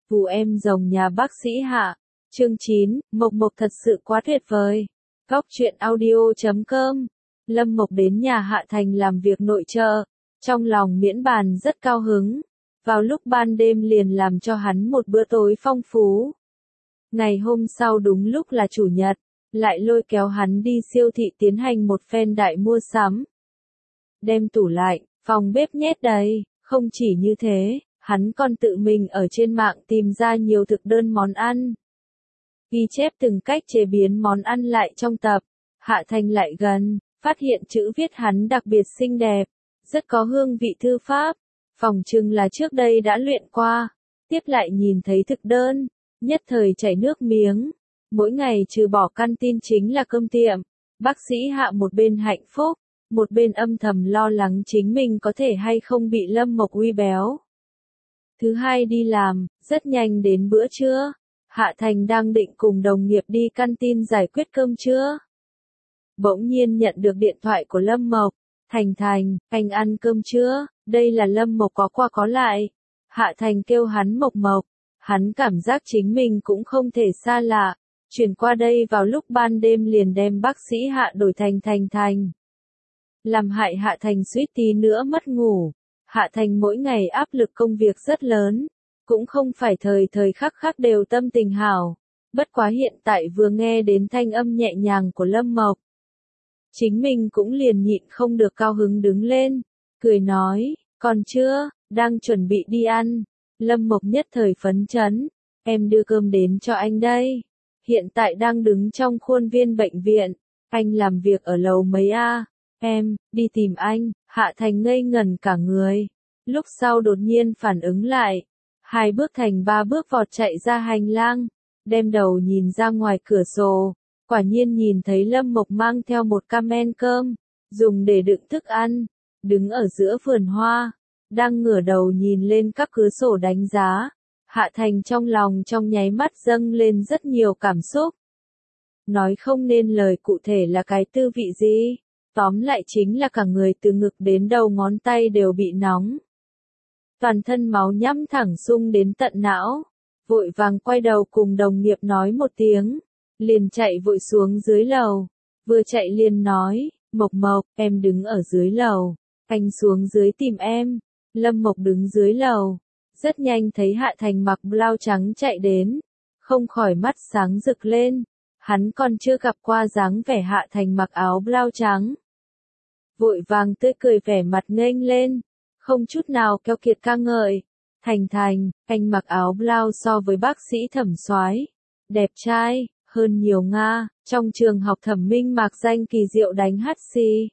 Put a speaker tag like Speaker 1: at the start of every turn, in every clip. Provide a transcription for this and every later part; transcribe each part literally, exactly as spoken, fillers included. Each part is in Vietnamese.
Speaker 1: Phù em rồng nhà bác sĩ Hạ. Chương chín, Mộc Mộc thật sự quá tuyệt vời. Góc truyện audio chấm com. Lâm Mộc đến nhà Hạ Thành làm việc nội trợ, trong lòng miễn bàn rất cao hứng. Vào lúc ban đêm liền làm cho hắn một bữa tối phong phú. Ngày hôm sau đúng lúc là chủ nhật, lại lôi kéo hắn đi siêu thị tiến hành một phen đại mua sắm. Đem tủ lạnh, phòng bếp nhét đầy, không chỉ như thế, hắn còn tự mình ở trên mạng tìm ra nhiều thực đơn món ăn. Ghi chép từng cách chế biến món ăn lại trong tập. Hạ Thành lại gần, phát hiện chữ viết hắn đặc biệt xinh đẹp, rất có hương vị thư pháp, phỏng chừng là trước đây đã luyện qua. Tiếp lại nhìn thấy thực đơn, nhất thời chảy nước miếng. Mỗi ngày trừ bỏ căn tin chính là cơm tiệm. Bác sĩ Hạ một bên hạnh phúc, một bên âm thầm lo lắng chính mình có thể hay không bị Lâm Mộc uy béo. Thứ hai đi làm, rất nhanh đến bữa trưa. Hạ Thành đang định cùng đồng nghiệp đi căn tin giải quyết cơm trưa. Bỗng nhiên nhận được điện thoại của Lâm Mộc. Thành Thành, anh ăn cơm trưa, đây là Lâm Mộc có qua có lại. Hạ Thành kêu hắn Mộc Mộc. Hắn cảm giác chính mình cũng không thể xa lạ. Chuyển qua đây vào lúc ban đêm liền đem bác sĩ Hạ đổi thành Thành Thành. Làm hại Hạ Thành suýt tí nữa mất ngủ. Hạ Thành mỗi ngày áp lực công việc rất lớn, cũng không phải thời thời khắc khắc đều tâm tình hảo. Bất quá hiện tại vừa nghe đến thanh âm nhẹ nhàng của Lâm Mộc, chính mình cũng liền nhịn không được cao hứng đứng lên, cười nói, còn chưa, đang chuẩn bị đi ăn. Lâm Mộc nhất thời phấn chấn, em đưa cơm đến cho anh đây. Hiện tại đang đứng trong khuôn viên bệnh viện, anh làm việc ở lầu mấy a? Em, đi tìm anh. Hạ Thành ngây ngẩn cả người. Lúc sau đột nhiên phản ứng lại. Hai bước thành ba bước vọt chạy ra hành lang. Đem đầu nhìn ra ngoài cửa sổ. Quả nhiên nhìn thấy Lâm Mộc mang theo một camen cơm. Dùng để đựng thức ăn. Đứng ở giữa vườn hoa. Đang ngửa đầu nhìn lên các cửa sổ đánh giá. Hạ Thành trong lòng trong nháy mắt dâng lên rất nhiều cảm xúc. Nói không nên lời cụ thể là cái tư vị gì. Tóm lại chính là cả người từ ngực đến đầu ngón tay đều bị nóng. Toàn thân máu nhắm thẳng sung đến tận não. Vội vàng quay đầu cùng đồng nghiệp nói một tiếng. Liền chạy vội xuống dưới lầu. Vừa chạy liền nói, Mộc Mộc, em đứng ở dưới lầu. Anh xuống dưới tìm em. Lâm Mộc đứng dưới lầu. Rất nhanh thấy Hạ Thành mặc blau trắng chạy đến. Không khỏi mắt sáng rực lên. Hắn còn chưa gặp qua dáng vẻ Hạ Thành mặc áo blau trắng. Vội vàng tươi cười vẻ mặt nghênh lên, không chút nào keo kiệt ca ngợi. Thành Thành, anh mặc áo blau so với bác sĩ Thẩm soái, đẹp trai, hơn nhiều Nga, trong trường học Thẩm Minh mạc danh kỳ diệu đánh hắt xì.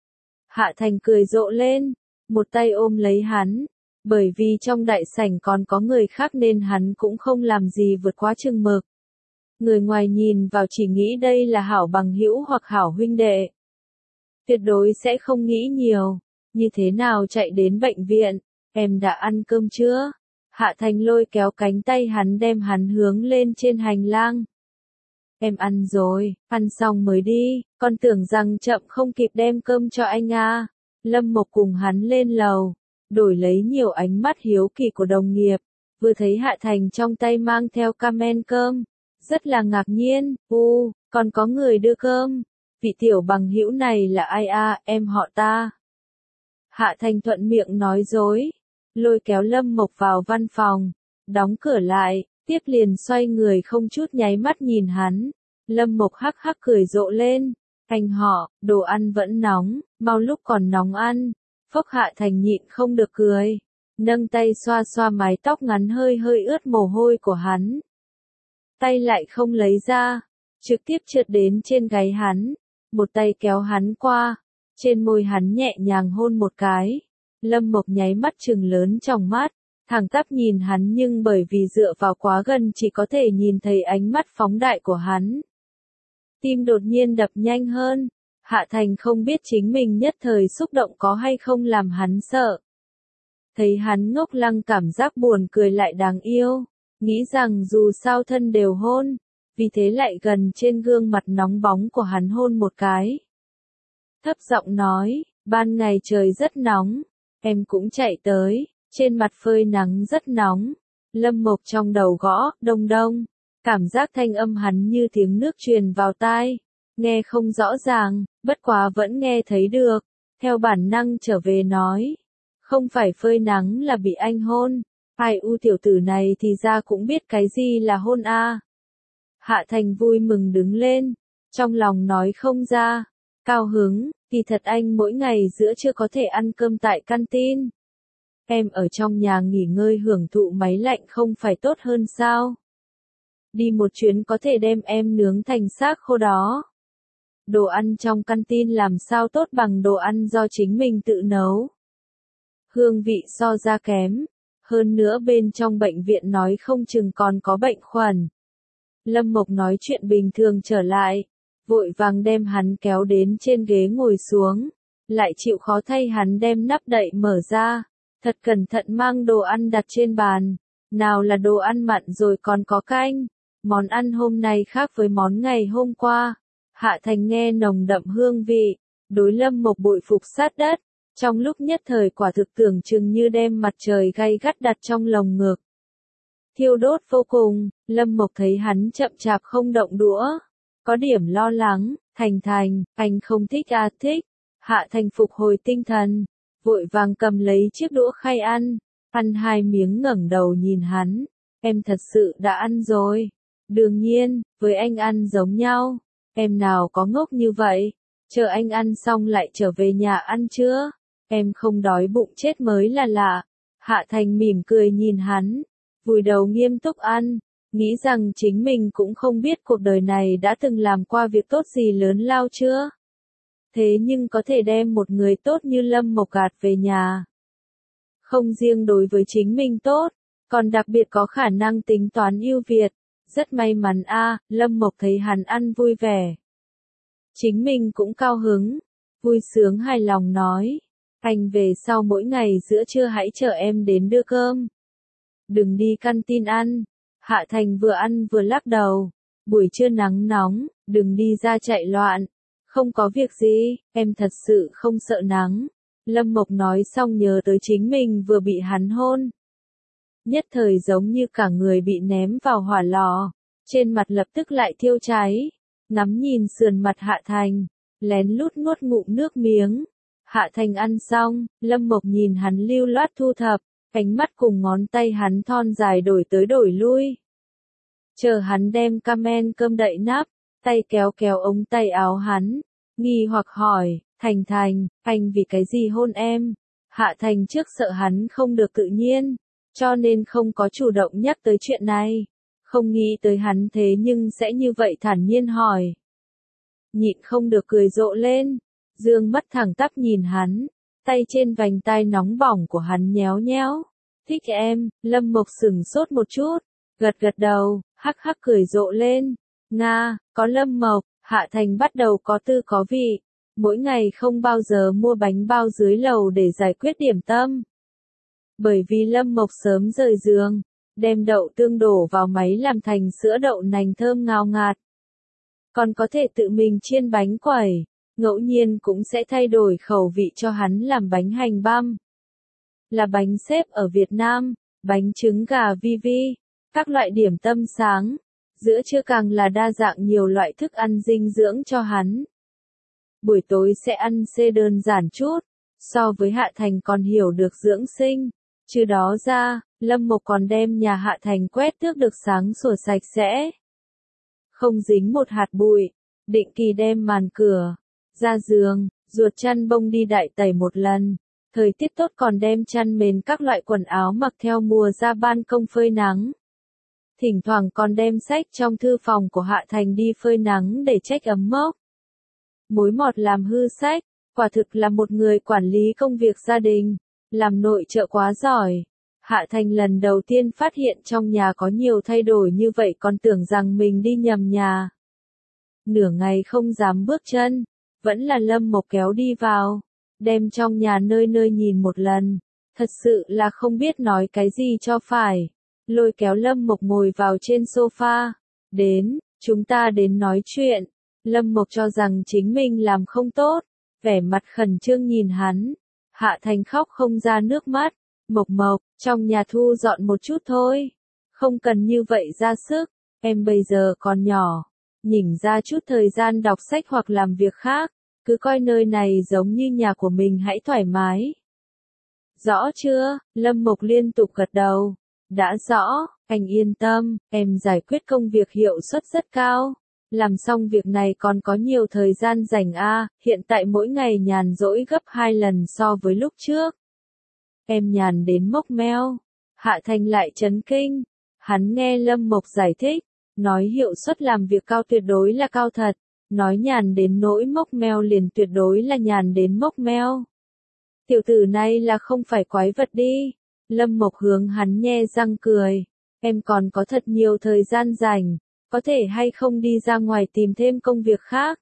Speaker 1: Hạ Thành cười rộ lên, một tay ôm lấy hắn, bởi vì trong đại sảnh còn có người khác nên hắn cũng không làm gì vượt quá chừng mực. Người ngoài nhìn vào chỉ nghĩ đây là hảo bằng hữu hoặc hảo huynh đệ. Tuyệt đối sẽ không nghĩ nhiều, như thế nào chạy đến bệnh viện, em đã ăn cơm chưa? Hạ Thành lôi kéo cánh tay hắn đem hắn hướng lên trên hành lang. Em ăn rồi, ăn xong mới đi, con tưởng rằng chậm không kịp đem cơm cho anh à. Lâm Mộc cùng hắn lên lầu, đổi lấy nhiều ánh mắt hiếu kỳ của đồng nghiệp, vừa thấy Hạ Thành trong tay mang theo camen cơm, rất là ngạc nhiên, u, còn có người đưa cơm. Vị tiểu bằng hữu này là ai a, em họ ta. Hạ Thành thuận miệng nói dối, lôi kéo Lâm Mộc vào văn phòng, đóng cửa lại, tiếp liền xoay người không chút nháy mắt nhìn hắn. Lâm Mộc hắc hắc cười rộ lên, anh họ, đồ ăn vẫn nóng, mau lúc còn nóng ăn. Phốc Hạ Thành nhịn không được cười, nâng tay xoa xoa mái tóc ngắn hơi hơi ướt mồ hôi của hắn. Tay lại không lấy ra, trực tiếp trượt đến trên gáy hắn. Một tay kéo hắn qua, trên môi hắn nhẹ nhàng hôn một cái. Lâm Mộc nháy mắt trừng lớn trong mắt, thẳng tắp nhìn hắn nhưng bởi vì dựa vào quá gần chỉ có thể nhìn thấy ánh mắt phóng đại của hắn. Tim đột nhiên đập nhanh hơn, Hạ Thành không biết chính mình nhất thời xúc động có hay không làm hắn sợ. Thấy hắn ngốc lăng cảm giác buồn cười lại đáng yêu, nghĩ rằng dù sao thân đều hôn. Vì thế lại gần trên gương mặt nóng bóng của hắn hôn một cái. Thấp giọng nói, ban ngày trời rất nóng, em cũng chạy tới, trên mặt phơi nắng rất nóng, Lâm Mộc trong đầu gõ, đông đông. Cảm giác thanh âm hắn như tiếng nước truyền vào tai. Nghe không rõ ràng, bất quá vẫn nghe thấy được. Theo bản năng trở về nói. Không phải phơi nắng là bị anh hôn. Ai u tiểu tử này thì ra cũng biết cái gì là hôn a. Hạ Thành vui mừng đứng lên. Trong lòng nói không ra. Cao hứng, kỳ thật anh mỗi ngày giữa trưa có thể ăn cơm tại canteen. Em ở trong nhà nghỉ ngơi hưởng thụ máy lạnh không phải tốt hơn sao? Đi một chuyến có thể đem em nướng thành xác khô đó. Đồ ăn trong canteen làm sao tốt bằng đồ ăn do chính mình tự nấu. Hương vị so ra kém. Hơn nữa bên trong bệnh viện nói không chừng còn có bệnh khuẩn. Lâm Mộc nói chuyện bình thường trở lại. Vội vàng đem hắn kéo đến trên ghế ngồi xuống. Lại chịu khó thay hắn đem nắp đậy mở ra. Thật cẩn thận mang đồ ăn đặt trên bàn. Nào là đồ ăn mặn rồi còn có canh. Món ăn hôm nay khác với món ngày hôm qua. Hạ Thành nghe nồng đậm hương vị. Đối Lâm Mộc bội phục sát đất. Trong lúc nhất thời quả thực tưởng chừng như đem mặt trời gay gắt đặt trong lồng ngực. Thiêu đốt vô cùng, Lâm Mộc thấy hắn chậm chạp không động đũa. Có điểm lo lắng, Thành Thành, anh không thích à thích. Hạ Thành phục hồi tinh thần. Vội vàng cầm lấy chiếc đũa khay ăn. Ăn hai miếng ngẩng đầu nhìn hắn. Em thật sự đã ăn rồi. Đương nhiên, với anh ăn giống nhau. Em nào có ngốc như vậy. Chờ anh ăn xong lại trở về nhà ăn chưa? Em không đói bụng chết mới là lạ. Hạ Thành mỉm cười nhìn hắn. Vùi đầu nghiêm túc ăn. Nghĩ rằng chính mình cũng không biết cuộc đời này đã từng làm qua việc tốt gì lớn lao chưa. Thế nhưng có thể đem một người tốt như Lâm Mộc gạt về nhà. Không riêng đối với chính mình tốt, còn đặc biệt có khả năng tính toán ưu việt. Rất may mắn a, Lâm Mộc thấy hắn ăn vui vẻ. Chính mình cũng cao hứng, vui sướng hài lòng nói. Anh về sau mỗi ngày giữa trưa hãy chờ em đến đưa cơm. Đừng đi canteen ăn. Hạ Thành vừa ăn vừa lắc đầu. Buổi trưa nắng nóng, đừng đi ra chạy loạn. Không có việc gì, em thật sự không sợ nắng. Lâm Mộc nói xong nhớ tới chính mình vừa bị hắn hôn. Nhất thời giống như cả người bị ném vào hỏa lò. Trên mặt lập tức lại thiêu cháy. Ngắm nhìn sườn mặt Hạ Thành. Lén lút nuốt ngụm nước miếng. Hạ Thành ăn xong, Lâm Mộc nhìn hắn lưu loát thu thập. Ánh mắt cùng ngón tay hắn thon dài đổi tới đổi lui. Chờ hắn đem camen cơm đậy nắp. Tay kéo kéo ống tay áo hắn. Nghi hoặc hỏi, Thành Thành, anh vì cái gì hôn em? Hạ Thành trước sợ hắn không được tự nhiên. Cho nên không có chủ động nhắc tới chuyện này. Không nghĩ tới hắn thế nhưng sẽ như vậy thản nhiên hỏi. Nhịn không được cười rộ lên. Dương mắt thẳng tắp nhìn hắn. Tay trên vành tai nóng bỏng của hắn nhéo nhéo. Thích em, Lâm Mộc sửng sốt một chút. Gật gật đầu, hắc hắc cười rộ lên. Nga, có Lâm Mộc, Hạ Thành bắt đầu có tư có vị. Mỗi ngày không bao giờ mua bánh bao dưới lầu để giải quyết điểm tâm. Bởi vì Lâm Mộc sớm rời giường, đem đậu tương đổ vào máy làm thành sữa đậu nành thơm ngào ngạt. Còn có thể tự mình chiên bánh quẩy, ngẫu nhiên cũng sẽ thay đổi khẩu vị cho hắn làm bánh hành băm. Là bánh xếp ở Việt Nam, bánh trứng gà vi vi, các loại điểm tâm sáng, giữa trưa càng là đa dạng nhiều loại thức ăn dinh dưỡng cho hắn. Buổi tối sẽ ăn xê đơn giản chút, so với Hạ Thành còn hiểu được dưỡng sinh. Trừ đó ra, Lâm Mộc còn đem nhà Hạ Thành quét tước được sáng sủa sạch sẽ. Không dính một hạt bụi, định kỳ đem màn cửa, ra giường, ruột chăn bông đi đại tẩy một lần. Thời tiết tốt còn đem chăn mền các loại quần áo mặc theo mùa ra ban công phơi nắng. Thỉnh thoảng còn đem sách trong thư phòng của Hạ Thành đi phơi nắng để trách ấm mốc. Mối mọt làm hư sách, quả thực là một người quản lý công việc gia đình, làm nội trợ quá giỏi. Hạ Thành lần đầu tiên phát hiện trong nhà có nhiều thay đổi như vậy còn tưởng rằng mình đi nhầm nhà. Nửa ngày không dám bước chân, vẫn là Lâm Mộc kéo đi vào, đem trong nhà nơi nơi nhìn một lần, thật sự là không biết nói cái gì cho phải. Lôi kéo Lâm Mộc ngồi vào trên sofa, đến, chúng ta đến nói chuyện. Lâm Mộc cho rằng chính mình làm không tốt, vẻ mặt khẩn trương nhìn hắn. Hạ Thành khóc không ra nước mắt. Mộc Mộc, trong nhà thu dọn một chút thôi. Không cần như vậy ra sức, em bây giờ còn nhỏ, nhỉnh ra chút thời gian đọc sách hoặc làm việc khác, cứ coi nơi này giống như nhà của mình hãy thoải mái. Rõ chưa? Lâm Mộc liên tục gật đầu. Đã rõ, anh yên tâm, em giải quyết công việc hiệu suất rất cao. Làm xong việc này còn có nhiều thời gian rảnh a, hiện tại mỗi ngày nhàn rỗi gấp hai lần so với lúc trước. Em nhàn đến mốc meo. Hạ Thành lại chấn kinh. Hắn nghe Lâm Mộc giải thích, nói hiệu suất làm việc cao tuyệt đối là cao thật, nói nhàn đến nỗi mốc meo liền tuyệt đối là nhàn đến mốc meo. Tiểu tử này là không phải quái vật đi. Lâm Mộc hướng hắn nhe răng cười. Em còn có thật nhiều thời gian rảnh, có thể hay không đi ra ngoài tìm thêm công việc khác.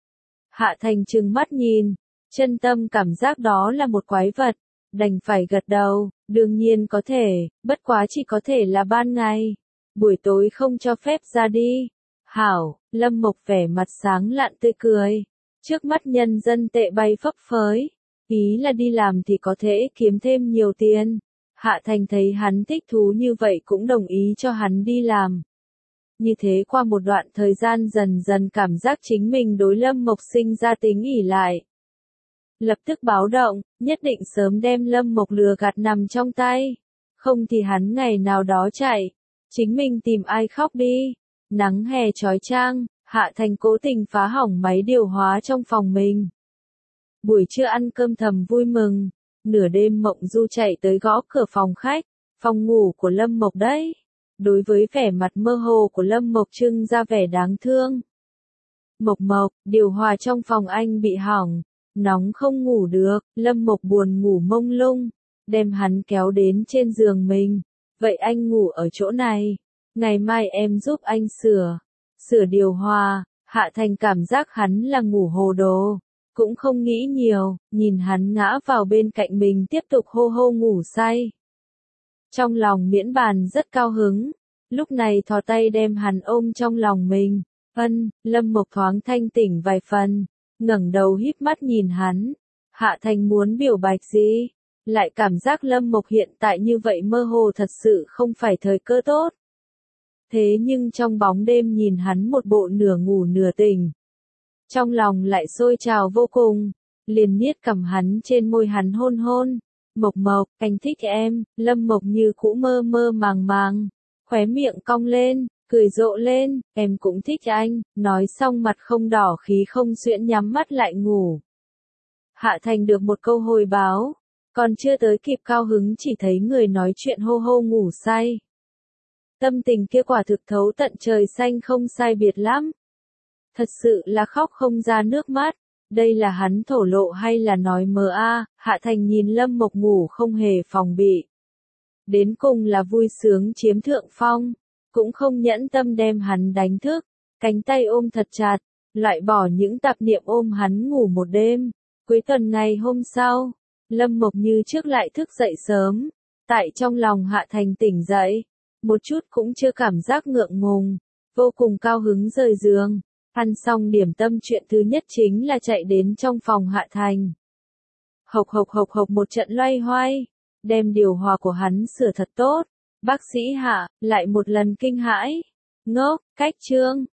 Speaker 1: Hạ Thành trừng mắt nhìn, chân tâm cảm giác đó là một quái vật, đành phải gật đầu, đương nhiên có thể, bất quá chỉ có thể là ban ngày, buổi tối không cho phép ra đi. Hảo, Lâm Mộc vẻ mặt sáng lạn tươi cười, trước mắt nhân dân tệ bay phấp phới, ý là đi làm thì có thể kiếm thêm nhiều tiền. Hạ Thành thấy hắn thích thú như vậy cũng đồng ý cho hắn đi làm. Như thế qua một đoạn thời gian dần dần cảm giác chính mình đối Lâm Mộc sinh ra tính ỷ lại. Lập tức báo động, nhất định sớm đem Lâm Mộc lừa gạt nằm trong tay. Không thì hắn ngày nào đó chạy, chính mình tìm ai khóc đi. Nắng hè chói chang, Hạ Thành cố tình phá hỏng máy điều hòa trong phòng mình. Buổi trưa ăn cơm thầm vui mừng, nửa đêm Mộng Du chạy tới gõ cửa phòng khách, phòng ngủ của Lâm Mộc đấy. Đối với vẻ mặt mơ hồ của Lâm Mộc trưng ra vẻ đáng thương. Mộc Mộc, điều hòa trong phòng anh bị hỏng, nóng không ngủ được. Lâm Mộc buồn ngủ mông lung, đem hắn kéo đến trên giường mình. Vậy anh ngủ ở chỗ này, ngày mai em giúp anh sửa, sửa điều hòa. Hạ Thành cảm giác hắn là ngủ hồ đồ, cũng không nghĩ nhiều, nhìn hắn ngã vào bên cạnh mình tiếp tục hô hô ngủ say. Trong lòng miễn bàn rất cao hứng, lúc này thò tay đem hắn ôm trong lòng mình. Ân, Lâm Mộc thoáng thanh tỉnh vài phần, ngẩng đầu híp mắt nhìn hắn. Hạ Thành muốn biểu bạch gì, lại cảm giác Lâm Mộc hiện tại như vậy mơ hồ thật sự không phải thời cơ tốt. Thế nhưng trong bóng đêm nhìn hắn một bộ nửa ngủ nửa tỉnh, trong lòng lại sôi trào vô cùng, liền niết cầm hắn trên môi hắn hôn hôn. Mộc Mộc, anh thích em. Lâm Mộc như cũ mơ mơ màng màng, khóe miệng cong lên, cười rộ lên, em cũng thích anh, nói xong mặt không đỏ khí không xuyễn nhắm mắt lại ngủ. Hạ Thành được một câu hồi báo, còn chưa tới kịp cao hứng chỉ thấy người nói chuyện hô hô ngủ say. Tâm tình kia quả thực thấu tận trời xanh không sai biệt lắm. Thật sự là khóc không ra nước mắt. Đây là hắn thổ lộ hay là nói mờ a? Hạ Thành nhìn Lâm Mộc ngủ không hề phòng bị. Đến cùng là vui sướng chiếm thượng phong, cũng không nhẫn tâm đem hắn đánh thức, cánh tay ôm thật chặt, loại bỏ những tạp niệm ôm hắn ngủ một đêm. Cuối tuần ngày hôm sau, Lâm Mộc như trước lại thức dậy sớm, tại trong lòng Hạ Thành tỉnh dậy, một chút cũng chưa cảm giác ngượng ngùng, vô cùng cao hứng rời giường. Ăn xong điểm tâm chuyện thứ nhất chính là chạy đến trong phòng Hạ Thành. Hộc hộc hộc hộc một trận loay hoay, đem điều hòa của hắn sửa thật tốt. Bác sĩ Hạ, lại một lần kinh hãi. Ngốc, cách chương.